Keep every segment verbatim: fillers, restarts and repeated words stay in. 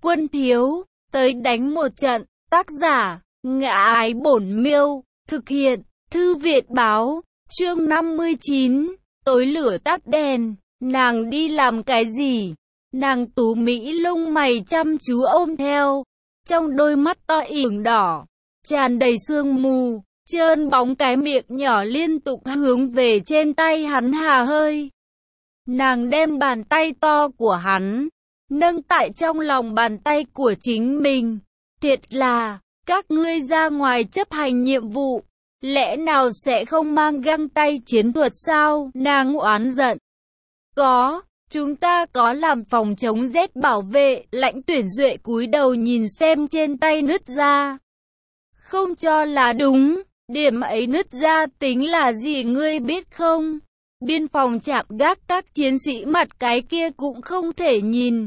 Quân thiếu, tới đánh một trận. Tác giả, Ngã Ái Bổn Miêu. Thực hiện, Thư Viện Báo. Chương năm mươi chín. Tối lửa tắt đèn. Nàng đi làm cái gì? Nàng tú mỹ lông mày chăm chú ôm theo. Trong đôi mắt to ửng đỏ, tràn đầy sương mù, trơn bóng cái miệng nhỏ liên tục hướng về trên tay hắn hà hơi. Nàng đem bàn tay to của hắn nâng tại trong lòng bàn tay của chính mình. Thiệt là, các ngươi ra ngoài chấp hành nhiệm vụ, lẽ nào sẽ không mang găng tay chiến thuật sao? Nàng oán giận. Có, chúng ta có làm phòng chống rét bảo vệ. Lãnh Tuyển Duệ cúi đầu nhìn xem trên tay nứt ra. Không cho là đúng, điểm ấy nứt ra tính là gì ngươi biết không? Biên phòng trạm gác các chiến sĩ mặt cái kia cũng không thể nhìn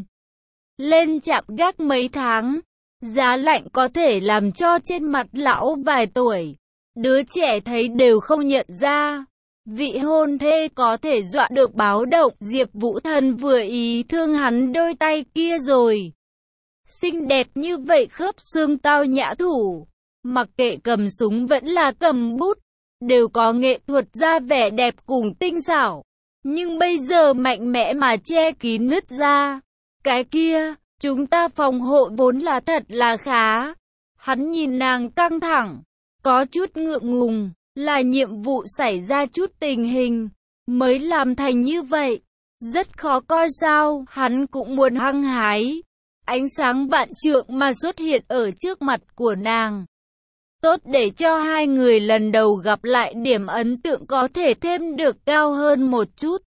lên trạm gác mấy tháng. Giá lạnh có thể làm cho trên mặt lão vài tuổi, đứa trẻ thấy đều không nhận ra. Vị hôn thê có thể dọa được báo động. Diệp Vũ Thần vừa ý thương hắn đôi tay kia rồi. Xinh đẹp như vậy, khớp xương tao nhã thủ, mặc kệ cầm súng vẫn là cầm bút, đều có nghệ thuật ra vẻ đẹp cùng tinh xảo. Nhưng bây giờ mạnh mẽ mà che kín nứt ra. Cái kia, chúng ta phòng hộ vốn là thật là khá. Hắn nhìn nàng căng thẳng, có chút ngượng ngùng, là nhiệm vụ xảy ra chút tình hình, mới làm thành như vậy. Rất khó coi sao? Hắn cũng muốn hăng hái. Ánh sáng vạn trượng mà xuất hiện ở trước mặt của nàng. Tốt để cho hai người lần đầu gặp lại điểm ấn tượng có thể thêm được cao hơn một chút.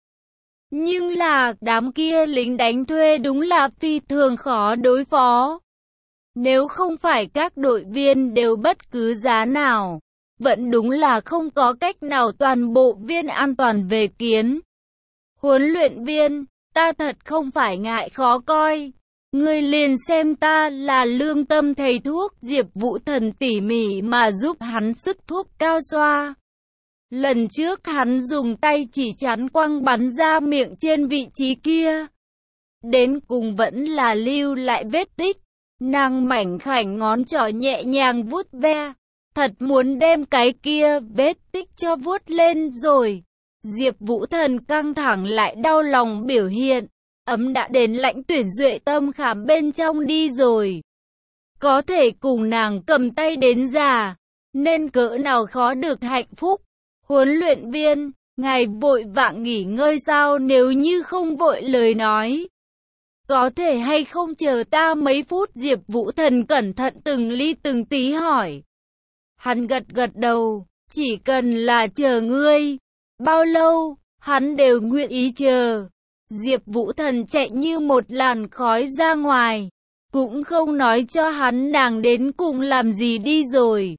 Nhưng là, đám kia lính đánh thuê đúng là phi thường khó đối phó. Nếu không phải các đội viên đều bất cứ giá nào, vẫn đúng là không có cách nào toàn bộ viên an toàn về kiến. Huấn luyện viên, ta thật không phải ngại khó coi. Ngươi liền xem ta là lương tâm thầy thuốc. Diệp Vũ Thần tỉ mỉ mà giúp hắn sức thuốc cao xoa. Lần trước hắn dùng tay chỉ chắn quăng bắn ra miệng trên vị trí kia. Đến cùng vẫn là lưu lại vết tích. Nàng mảnh khảnh ngón trỏ nhẹ nhàng vuốt ve. Thật muốn đem cái kia vết tích cho vuốt lên rồi. Diệp Vũ Thần căng thẳng lại đau lòng biểu hiện. Ấm đã đến Lãnh Tuyển Duệ tâm khảm bên trong đi rồi. Có thể cùng nàng cầm tay đến già, nên cỡ nào khó được hạnh phúc. Huấn luyện viên, ngài vội vàng nghỉ ngơi sao? Nếu như không vội lời nói, có thể hay không chờ ta mấy phút? Diệp Vũ Thần cẩn thận từng ly từng tí hỏi. Hắn gật gật đầu, chỉ cần là chờ ngươi. Bao lâu, hắn đều nguyện ý chờ. Diệp Vũ Thần chạy như một làn khói ra ngoài, cũng không nói cho hắn nàng đến cùng làm gì đi rồi.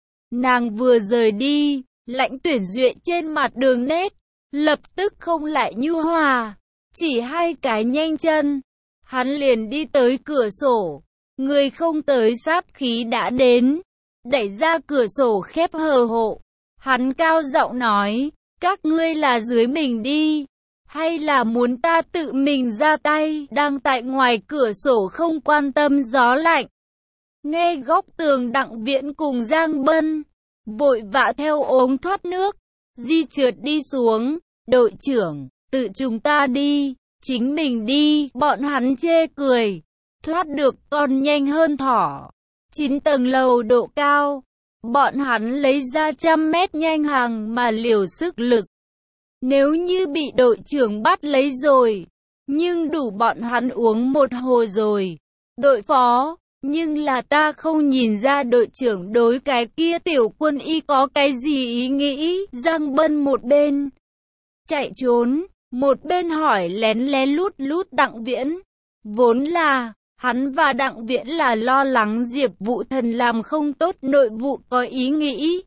Nàng vừa rời đi, Lãnh Tuyển Duệ trên mặt đường nét lập tức không lại nhu hòa, chỉ hai cái nhanh chân, hắn liền đi tới cửa sổ. Người không tới sát khí đã đến, đẩy ra cửa sổ khép hờ hộ. Hắn cao giọng nói, các ngươi là dưới mình đi, hay là muốn ta tự mình ra tay? Đang tại ngoài cửa sổ không quan tâm gió lạnh, nghe góc tường Đặng Viễn cùng Giang Bân vội vã theo ống thoát nước, di trượt đi xuống. Đội trưởng, tự chúng ta đi, chính mình đi. Bọn hắn chê cười, thoát được còn nhanh hơn thỏ. Chín tầng lầu độ cao, bọn hắn lấy ra trăm mét nhanh hàng mà liều sức lực. Nếu như bị đội trưởng bắt lấy rồi, nhưng đủ bọn hắn uống một hồi rồi. Đội phó, nhưng là ta không nhìn ra đội trưởng đối cái kia tiểu quân y có cái gì ý nghĩ. Giang Bân một bên chạy trốn, một bên hỏi lén lén lút lút Đặng Viễn. Vốn là, hắn và Đặng Viễn là lo lắng Diệp Vũ Thần làm không tốt nội vụ có ý nghĩ,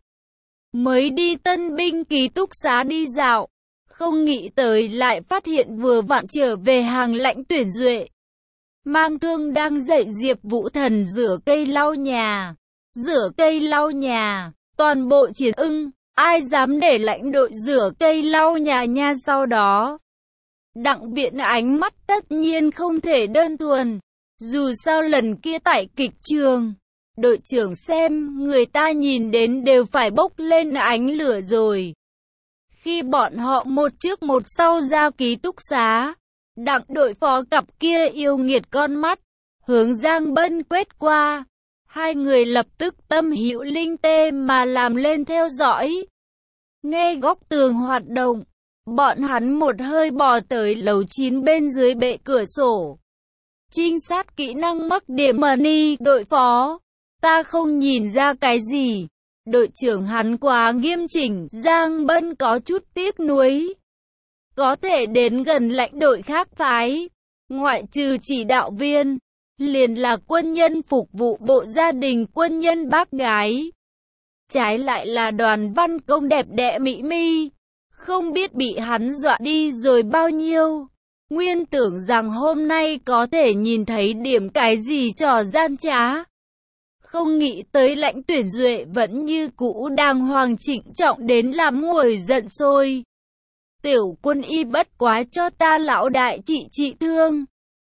mới đi tân binh ký túc xá đi dạo. Không nghĩ tới lại phát hiện vừa vặn trở về hàng Lãnh Tuyển Duệ mang thương đang dạy Diệp Vũ Thần rửa cây lau nhà. Rửa cây lau nhà, toàn bộ chiến ưng, ai dám để lãnh đội rửa cây lau nhà nha. Sau đó, Đặng Viễn ánh mắt tất nhiên không thể đơn thuần, Dù sao lần kia tại kịch trường, đội trưởng xem người ta nhìn đến đều phải bốc lên ánh lửa rồi. Khi bọn họ một trước một sau ra ký túc xá, Đặng đội phó cặp kia yêu nghiệt con mắt, hướng Giang Bân quét qua. Hai người lập tức tâm hữu linh tê mà làm lên theo dõi. Nghe góc tường hoạt động, bọn hắn một hơi bò tới lầu chín bên dưới bệ cửa sổ. Trinh sát kỹ năng mắc điểm money, đội phó. Ta không nhìn ra cái gì. Đội trưởng hắn quá nghiêm chỉnh, Giang Bân có chút tiếc nuối. Có thể đến gần lãnh đội khác phái, ngoại trừ chỉ đạo viên, liền là quân nhân phục vụ bộ gia đình quân nhân bác gái. Trái lại là Đoàn Văn Công đẹp đẽ mỹ mi, không biết bị hắn dọa đi rồi bao nhiêu. Nguyên tưởng rằng hôm nay có thể nhìn thấy điểm cái gì trò gian trá. Không nghĩ tới Lãnh Tuyển Duệ vẫn như cũ đàng hoàng trịnh trọng đến làm ngồi giận sôi. Tiểu Quân Y bất quá cho ta lão đại trị trị thương.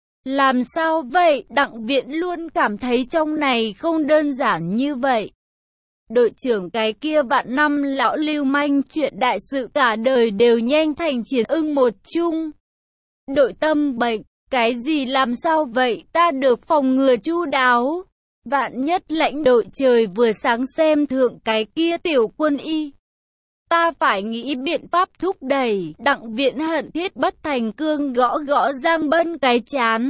Làm sao vậy? Đặng Viện luôn cảm thấy trong này không đơn giản như vậy. Đội trưởng cái kia vạn năm lão lưu manh chuyện đại sự cả đời đều nhanh thành chiến ưng một chung. Đội tâm bệnh, cái gì làm sao vậy? Ta được phòng ngừa chu đáo. Vạn nhất lãnh đội trời vừa sáng xem thượng cái kia Tiểu Quân Y. Ta phải nghĩ biện pháp thúc đẩy. Đặng Viện hận thiết bất thành cương gõ gõ Giang Bân cái chán.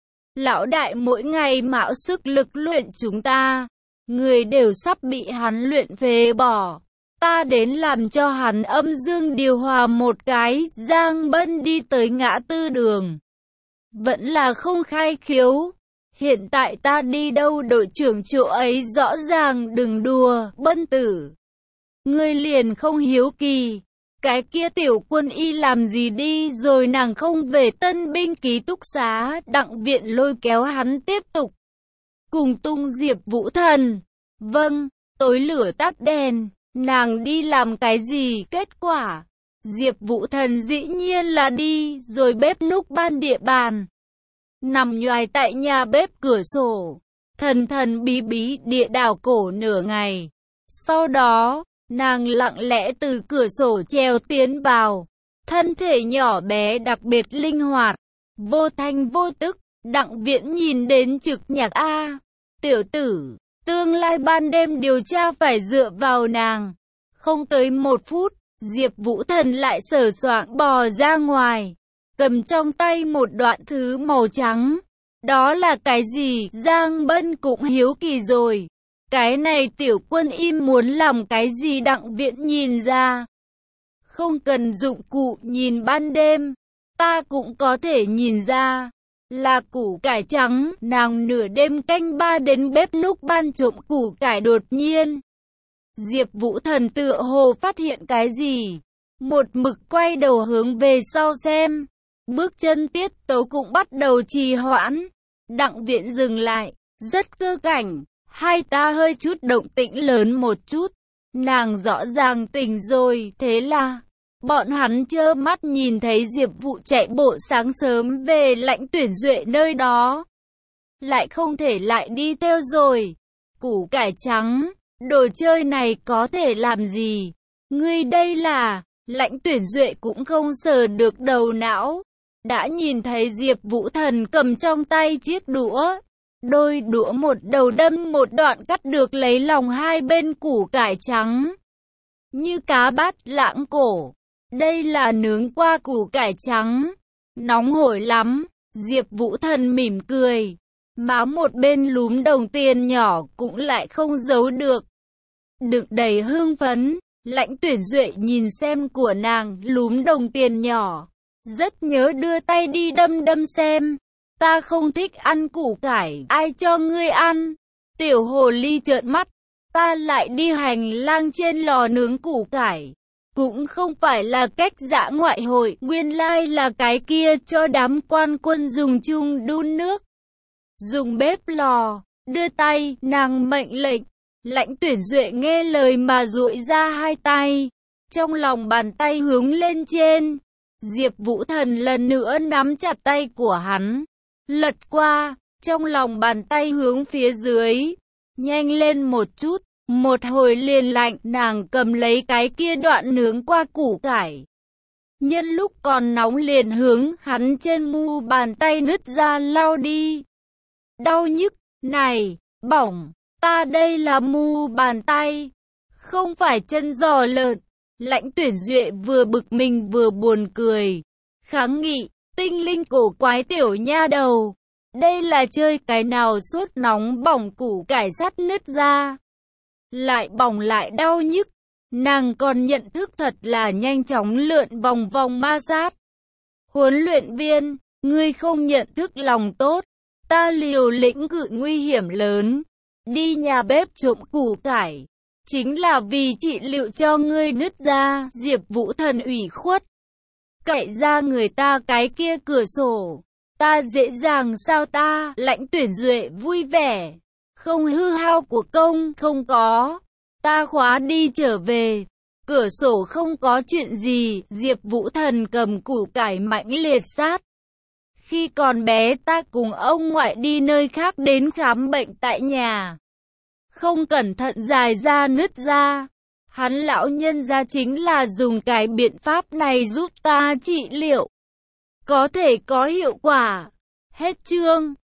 Lão đại mỗi ngày mạo sức lực luyện chúng ta. Người đều sắp bị hắn luyện phế bỏ. Ta đến làm cho hắn âm dương điều hòa một cái. Giang Bân đi tới ngã tư đường. Vẫn là không khai khiếu. Hiện tại ta đi đâu đội trưởng chỗ ấy rõ ràng đừng đùa, Bân tử. Ngươi liền không hiếu kỳ. Cái kia Tiểu Quân Y làm gì đi rồi nàng không về tân binh ký túc xá. Đặng Viện lôi kéo hắn tiếp tục. Cùng tung Diệp Vũ Thần. Vâng, tối lửa tắt đèn. Nàng đi làm cái gì? Kết quả Diệp Vũ Thần dĩ nhiên là đi rồi bếp núc ban địa bàn. Nằm nhoài tại nhà bếp cửa sổ. Thần thần bí bí địa đảo cổ nửa ngày. Sau đó nàng lặng lẽ từ cửa sổ treo tiến vào. Thân thể nhỏ bé đặc biệt linh hoạt. Vô thanh vô tức. Đặng Viễn nhìn đến trực nhạc A. Tiểu tử, tương lai ban đêm điều tra phải dựa vào nàng. Không tới một phút, Diệp Vũ Thần lại sờ soạng bò ra ngoài. Cầm trong tay một đoạn thứ màu trắng. Đó là cái gì? Giang Bân cũng hiếu kỳ rồi. Cái này Tiểu Quân Y muốn làm cái gì? Đặng Viện nhìn ra. Không cần dụng cụ nhìn ban đêm. Ta cũng có thể nhìn ra. Là củ cải trắng. Nàng nửa đêm canh ba đến bếp núc ban trộm củ cải đột nhiên. Diệp Vũ Thần tựa hồ phát hiện cái gì. Một mực quay đầu hướng về sau xem. Bước chân tiết tấu cũng bắt đầu trì hoãn. Đặng Viện dừng lại. Rất cơ cảnh. Hai ta hơi chút động tĩnh lớn một chút. Nàng rõ ràng tỉnh rồi. Thế là bọn hắn trơ mắt nhìn thấy Diệp Vũ chạy bộ sáng sớm về Lãnh Tuyển Duệ nơi đó. Lại không thể lại đi theo rồi. Củ cải trắng. Đồ chơi này có thể làm gì? Ngươi đây là... Lãnh Tuyển Duệ cũng không sờ được đầu não. Đã nhìn thấy Diệp Vũ Thần cầm trong tay chiếc đũa. Đôi đũa một đầu đâm một đoạn cắt được lấy lòng hai bên củ cải trắng. Như cá bát lãng cổ. Đây là nướng qua củ cải trắng. Nóng hổi lắm. Diệp Vũ Thần mỉm cười. Má một bên lúm đồng tiền nhỏ cũng lại không giấu được. Đựng đầy hưng phấn. Lãnh Tuyển Duệ nhìn xem của nàng lúm đồng tiền nhỏ. Rất nhớ đưa tay đi đâm đâm xem. Ta không thích ăn củ cải. Ai cho ngươi ăn? Tiểu hồ ly trợn mắt. Ta lại đi hành lang trên lò nướng củ cải. Cũng không phải là cách dã ngoại hội. Nguyên lai là cái kia cho đám quan quân dùng chung đun nước. Dùng bếp lò. Đưa tay, nàng mệnh lệnh. Lãnh Tuyển Duệ nghe lời mà duỗi ra hai tay. Trong lòng bàn tay hướng lên trên. Diệp Vũ Thần lần nữa nắm chặt tay của hắn. Lật qua. trong lòng bàn tay hướng phía dưới. Nhanh lên một chút. Một hồi liền lạnh, nàng cầm lấy cái kia đoạn nướng qua củ cải. Nhân lúc còn nóng liền hướng hắn trên mu bàn tay nứt ra lau đi. Đau nhức, này, bỏng, ta đây là mu bàn tay, không phải chân giò lợn. Lãnh Tuyển Duệ vừa bực mình vừa buồn cười. Kháng nghị, tinh linh cổ quái tiểu nha đầu. Đây là chơi cái nào suốt nóng bỏng củ cải sắt nứt ra. Lại bỏng lại đau nhức. Nàng còn nhận thức thật là nhanh chóng lượn vòng vòng ma sát. Huấn luyện viên, ngươi không nhận thức lòng tốt. Ta liều lĩnh cự nguy hiểm lớn. Đi nhà bếp trộm củ cải. Chính là vì trị liệu cho ngươi nứt ra. Diệp Vũ Thần ủy khuất. Cậy ra người ta cái kia cửa sổ. Ta dễ dàng sao ta? Lãnh Tuyển Duệ vui vẻ. Không hư hao của công, không có. Ta khóa đi trở về. Cửa sổ không có chuyện gì. Diệp Vũ Thần cầm củ cải mãnh liệt sát. Khi còn bé ta cùng ông ngoại đi nơi khác đến khám bệnh tại nhà. Không cẩn thận dài ra nứt ra. Hắn lão nhân gia chính là dùng cái biện pháp này giúp ta trị liệu. Có thể có hiệu quả. Hết chương.